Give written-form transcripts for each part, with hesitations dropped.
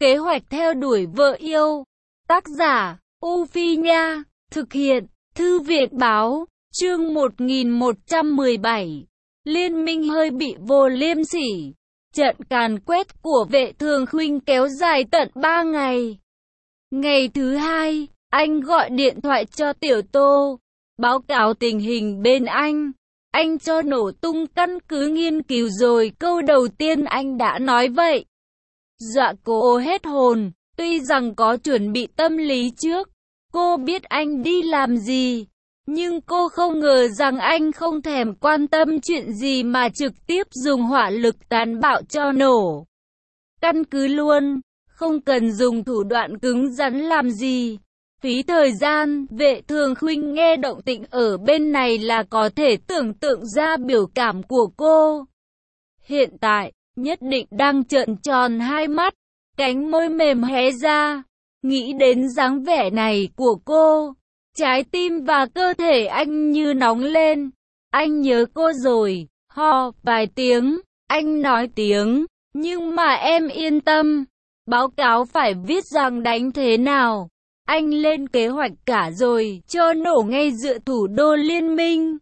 Kế hoạch theo đuổi vợ yêu. Tác giả, U Phi Nha. Thực hiện, Thư viện Báo. Chương 1117. Liên minh hơi bị vô liêm sỉ. Trận càn quét của Vệ Thường Khuynh kéo dài tận 3 ngày. Ngày thứ hai, anh gọi điện thoại cho Tiểu Tô, báo cáo tình hình bên anh. Anh cho nổ tung căn cứ nghiên cứu rồi, câu đầu tiên anh đã nói vậy dọa cô hết hồn. Tuy rằng có chuẩn bị tâm lý trước, cô biết anh đi làm gì, nhưng cô không ngờ rằng anh không thèm quan tâm chuyện gì mà trực tiếp dùng hỏa lực tàn bạo cho nổ căn cứ luôn, không cần dùng thủ đoạn cứng rắn làm gì. Phí thời gian. Vệ Thường Khuynh nghe động tĩnh ở bên này là có thể tưởng tượng ra biểu cảm của cô. Hiện tại, nhất định đang trợn tròn hai mắt, cánh môi mềm hé ra. Nghĩ đến dáng vẻ này của cô, trái tim và cơ thể anh như nóng lên. Anh nhớ cô rồi. Ho vài tiếng, anh nói tiếng, nhưng mà em yên tâm, báo cáo phải viết rằng đánh thế nào. Anh lên kế hoạch cả rồi, cho nổ ngay giữa thủ đô liên minh.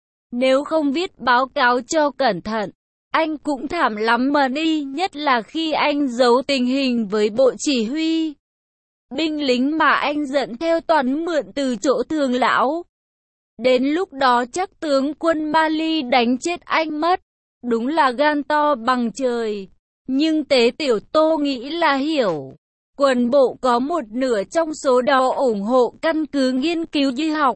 Nếu không viết báo cáo cho cẩn thận, anh cũng thảm lắm mà đi, nhất là khi anh giấu tình hình với bộ chỉ huy. Binh lính mà anh dẫn theo toàn mượn từ chỗ Thường lão. Đến lúc đó chắc tướng quân Mali đánh chết anh mất. Đúng là gan to bằng trời. Nhưng Tế Tiểu Tô nghĩ là hiểu. Quân bộ có một nửa trong số đó ủng hộ căn cứ nghiên cứu y học.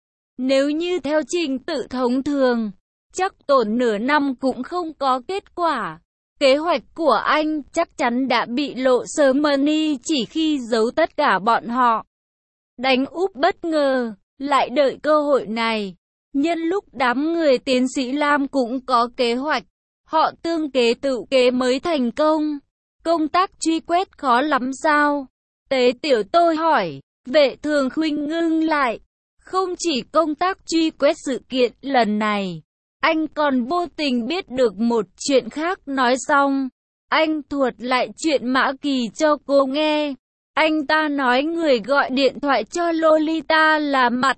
Nếu như theo trình tự thông thường, chắc tổn nửa năm cũng không có kết quả. Kế hoạch của anh chắc chắn đã bị lộ sớm đi, chỉ khi giấu tất cả bọn họ. Đánh úp bất ngờ, lại đợi cơ hội này. Nhân lúc đám người tiến sĩ Lam cũng có kế hoạch, họ tương kế tự kế mới thành công. Công tác truy quét khó lắm sao? Tế Tiểu Tô hỏi. Vệ Thường Khuynh ngưng lại. Không chỉ công tác truy quét sự kiện lần này, anh còn vô tình biết được một chuyện khác. Nói xong, anh thuật lại chuyện Mã Kỳ cho cô nghe. Anh ta nói người gọi điện thoại cho Lolita là Mạt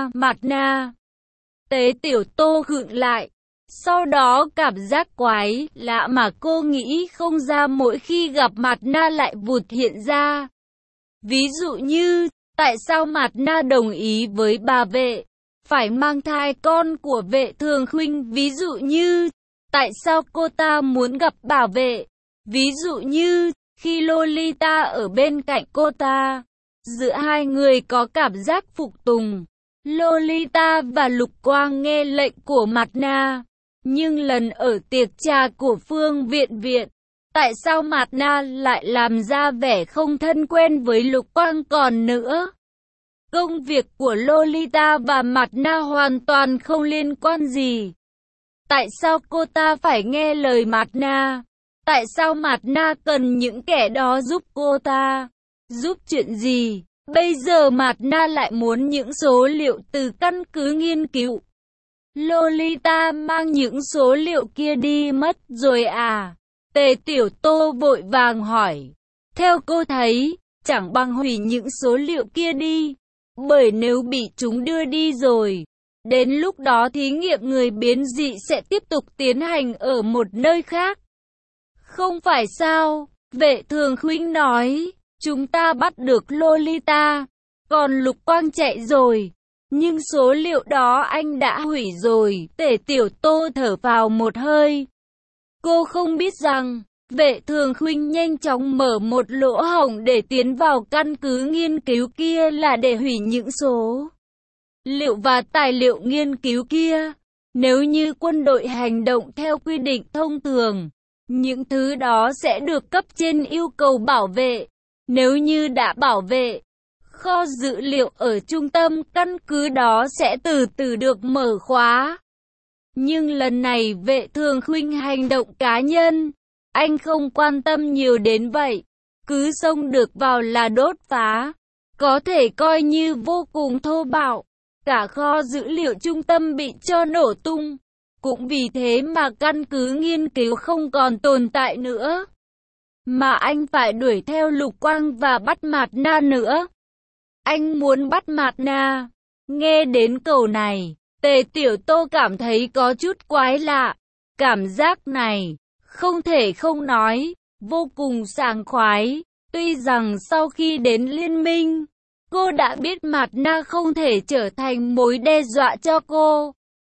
Na. Tế Tiểu Tô khựng lại. Sau đó cảm giác quái lạ mà cô nghĩ không ra mỗi khi gặp Mạt Na lại vụt hiện ra. Ví dụ như, tại sao Mạt Na đồng ý với bà Vệ phải mang thai con của Vệ Thường Khuynh? Ví dụ như, tại sao cô ta muốn gặp bà Vệ? Ví dụ như, khi Lolita ở bên cạnh cô ta, giữa hai người có cảm giác phục tùng. Lolita và Lục Quang nghe lệnh của Mạt Na. Nhưng lần ở tiệc trà của Phương Viện, tại sao Mạt Na lại làm ra vẻ không thân quen với Lục Quang còn nữa? Công việc của Lolita và Mạt Na hoàn toàn không liên quan gì. Tại sao cô ta phải nghe lời Mạt Na? Tại sao Mạt Na cần những kẻ đó giúp cô ta? Giúp chuyện gì? Bây giờ Mạt Na lại muốn những số liệu từ căn cứ nghiên cứu. Lolita mang những số liệu kia đi mất rồi à? Tề Tiểu Tô vội vàng hỏi. Theo cô thấy, chẳng bằng hủy những số liệu kia đi. Bởi nếu bị chúng đưa đi rồi, đến lúc đó thí nghiệm người biến dị sẽ tiếp tục tiến hành ở một nơi khác. Không phải sao? Vệ Thường Khuynh nói. Chúng ta bắt được Lolita, còn Lục Quang chạy rồi. Nhưng số liệu đó anh đã hủy rồi. Tề Tiểu Tô thở vào một hơi. Cô không biết rằng, Vệ Thường Khuynh nhanh chóng mở một lỗ hổng để tiến vào căn cứ nghiên cứu kia là để hủy những số liệu và tài liệu nghiên cứu kia. Nếu như quân đội hành động theo quy định thông thường, những thứ đó sẽ được cấp trên yêu cầu bảo vệ. Nếu như đã bảo vệ, kho dữ liệu ở trung tâm căn cứ đó sẽ từ từ được mở khóa. Nhưng lần này Vệ Thường Khuynh hành động cá nhân. Anh không quan tâm nhiều đến vậy. Cứ xông được vào là đốt phá. Có thể coi như vô cùng thô bạo. Cả kho dữ liệu trung tâm bị cho nổ tung. Cũng vì thế mà căn cứ nghiên cứu không còn tồn tại nữa. mà anh phải đuổi theo Lục Quang và bắt Mạt Na nữa. Anh muốn bắt Mạt Na. Nghe đến câu này, Tề Tiểu Tô cảm thấy có chút quái lạ. Cảm giác này, không thể không nói, vô cùng sảng khoái. Tuy rằng sau khi đến liên minh, cô đã biết Mạt Na không thể trở thành mối đe dọa cho cô.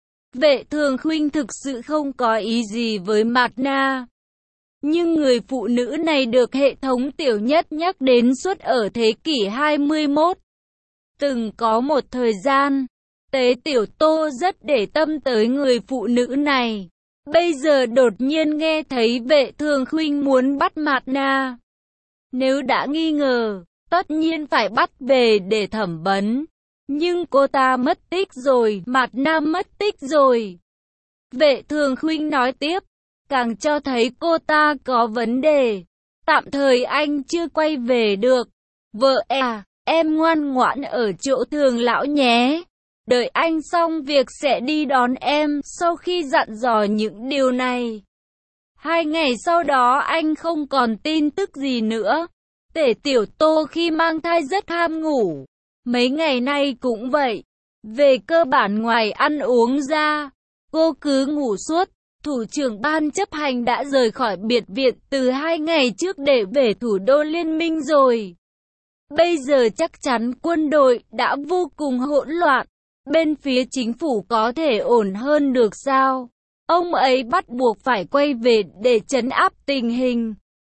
Vệ Thường Khuynh thực sự không có ý gì với Mạt Na. Nhưng người phụ nữ này được hệ thống tiểu nhất nhắc đến suốt ở thế kỷ 21. Từng có một thời gian, Tế Tiểu Tô rất để tâm tới người phụ nữ này. Bây giờ đột nhiên nghe thấy Vệ Thường Khuynh muốn bắt Mạt Na. Nếu đã nghi ngờ, tất nhiên phải bắt về để thẩm vấn. Nhưng cô ta mất tích rồi, Mạt Na mất tích rồi. Vệ Thường Khuynh nói tiếp, càng cho thấy cô ta có vấn đề. Tạm thời anh chưa quay về được. Vợ à, em ngoan ngoãn ở chỗ Thường lão nhé. Đợi anh xong việc sẽ đi đón em. Sau khi dặn dò những điều này, 2 ngày sau đó anh không còn tin tức gì nữa. Tề Tiểu Tô khi mang thai rất ham ngủ. Mấy ngày nay cũng vậy. Về cơ bản ngoài ăn uống ra, cô cứ ngủ suốt. Thủ trưởng ban chấp hành đã rời khỏi biệt viện từ 2 ngày trước để về thủ đô liên minh rồi. Bây giờ chắc chắn quân đội đã vô cùng hỗn loạn. Bên phía chính phủ có thể ổn hơn được sao? Ông ấy bắt buộc phải quay về để trấn áp tình hình.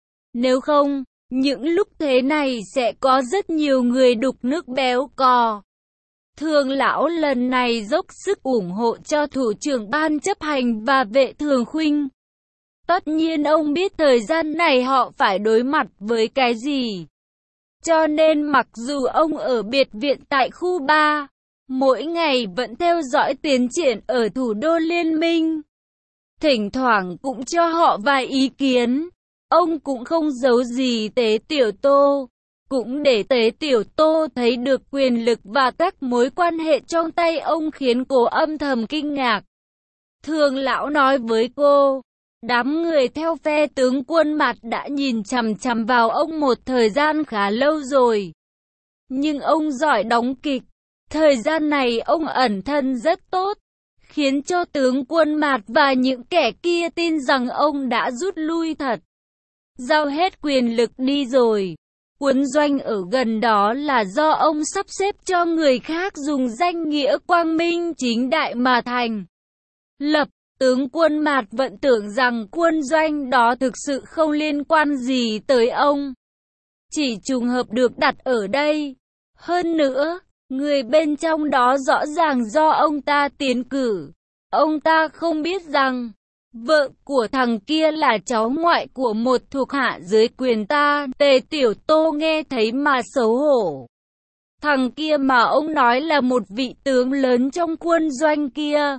Nếu không, những lúc thế này sẽ có rất nhiều người đục nước béo cò. Thường lão lần này dốc sức ủng hộ cho thủ trưởng ban chấp hành và Vệ Thường Khuynh. Tất nhiên ông biết thời gian này họ phải đối mặt với cái gì. Cho nên mặc dù ông ở biệt viện tại khu 3, mỗi ngày vẫn theo dõi tiến triển ở thủ đô liên minh. Thỉnh thoảng cũng cho họ vài ý kiến. Ông cũng không giấu gì Tế Tiểu Tô. Cũng để Tế Tiểu Tô thấy được quyền lực và các mối quan hệ trong tay ông khiến cô âm thầm kinh ngạc. Thường lão nói với cô, đám người theo phe tướng quân Mạt đã nhìn chằm chằm vào ông một thời gian khá lâu rồi. Nhưng ông giỏi đóng kịch. Thời gian này ông ẩn thân rất tốt, khiến cho tướng quân Mạt và những kẻ kia tin rằng ông đã rút lui thật. Giao hết quyền lực đi rồi. Quân doanh ở gần đó là do ông sắp xếp cho người khác dùng danh nghĩa quang minh chính đại mà thành lập. Tướng quân Mạt vẫn tưởng rằng quân doanh đó thực sự không liên quan gì tới ông. Chỉ trùng hợp được đặt ở đây. Hơn nữa, người bên trong đó rõ ràng do ông ta tiến cử. Ông ta không biết rằng vợ của thằng kia là cháu ngoại của một thuộc hạ dưới quyền ta. Tề Tiểu Tô nghe thấy mà xấu hổ. Thằng kia mà ông nói là một vị tướng lớn trong quân doanh kia.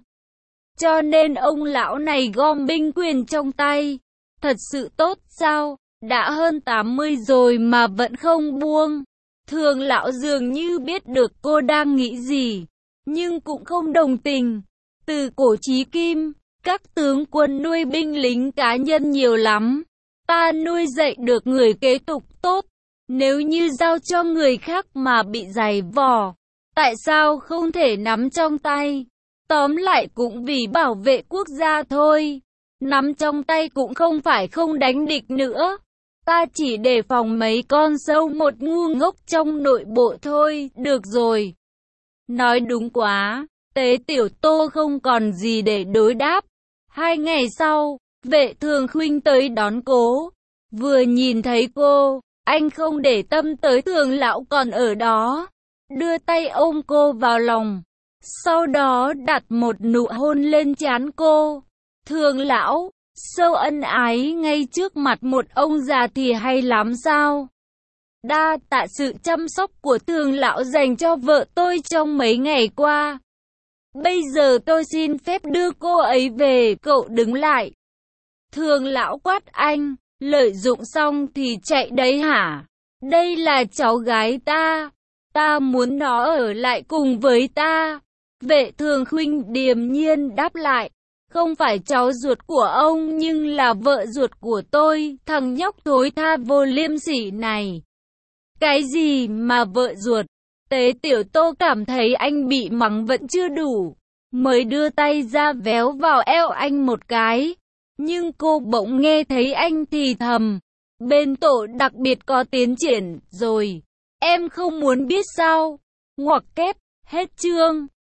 Cho nên ông lão này gom binh quyền trong tay. Thật sự tốt sao? Đã hơn 80 rồi mà vẫn không buông. Thường lão dường như biết được cô đang nghĩ gì, nhưng cũng không đồng tình. Từ cổ chí kim, các tướng quân nuôi binh lính cá nhân nhiều lắm. Ta nuôi dạy được người kế tục tốt. Nếu như giao cho người khác mà bị giày vò, tại sao không thể nắm trong tay? Tóm lại cũng vì bảo vệ quốc gia thôi. Nắm trong tay cũng không phải không đánh địch nữa. Ta chỉ đề phòng mấy con sâu một ngu ngốc trong nội bộ thôi, được rồi. Nói đúng quá. Tế Tiểu Tô không còn gì để đối đáp. 2 ngày sau, Vệ Thường Khuynh tới đón cô. Vừa nhìn thấy cô, anh không để tâm tới Thường lão còn ở đó. Đưa tay ôm cô vào lòng. Sau đó đặt một nụ hôn lên trán cô. Thường lão, sâu ân ái ngay trước mặt một ông già thì hay lắm sao? Đa tạ sự chăm sóc của Thường lão dành cho vợ tôi trong mấy ngày qua. Bây giờ tôi xin phép đưa cô ấy về. Cậu đứng lại. Thường lão quát anh, lợi dụng xong thì chạy đấy hả? Đây là cháu gái ta. Ta muốn nó ở lại cùng với ta. Vệ Thường Khuynh điềm nhiên đáp lại. Không phải cháu ruột của ông nhưng là vợ ruột của tôi, thằng nhóc thối tha vô liêm sỉ này. Cái gì mà vợ ruột? Tế Tiểu Tô cảm thấy anh bị mắng vẫn chưa đủ, mới đưa tay ra véo vào eo anh một cái. Nhưng cô bỗng nghe thấy anh thì thầm, bên tổ đặc biệt có tiến triển rồi, em không muốn biết sao? Ngoặc kép, hết chương.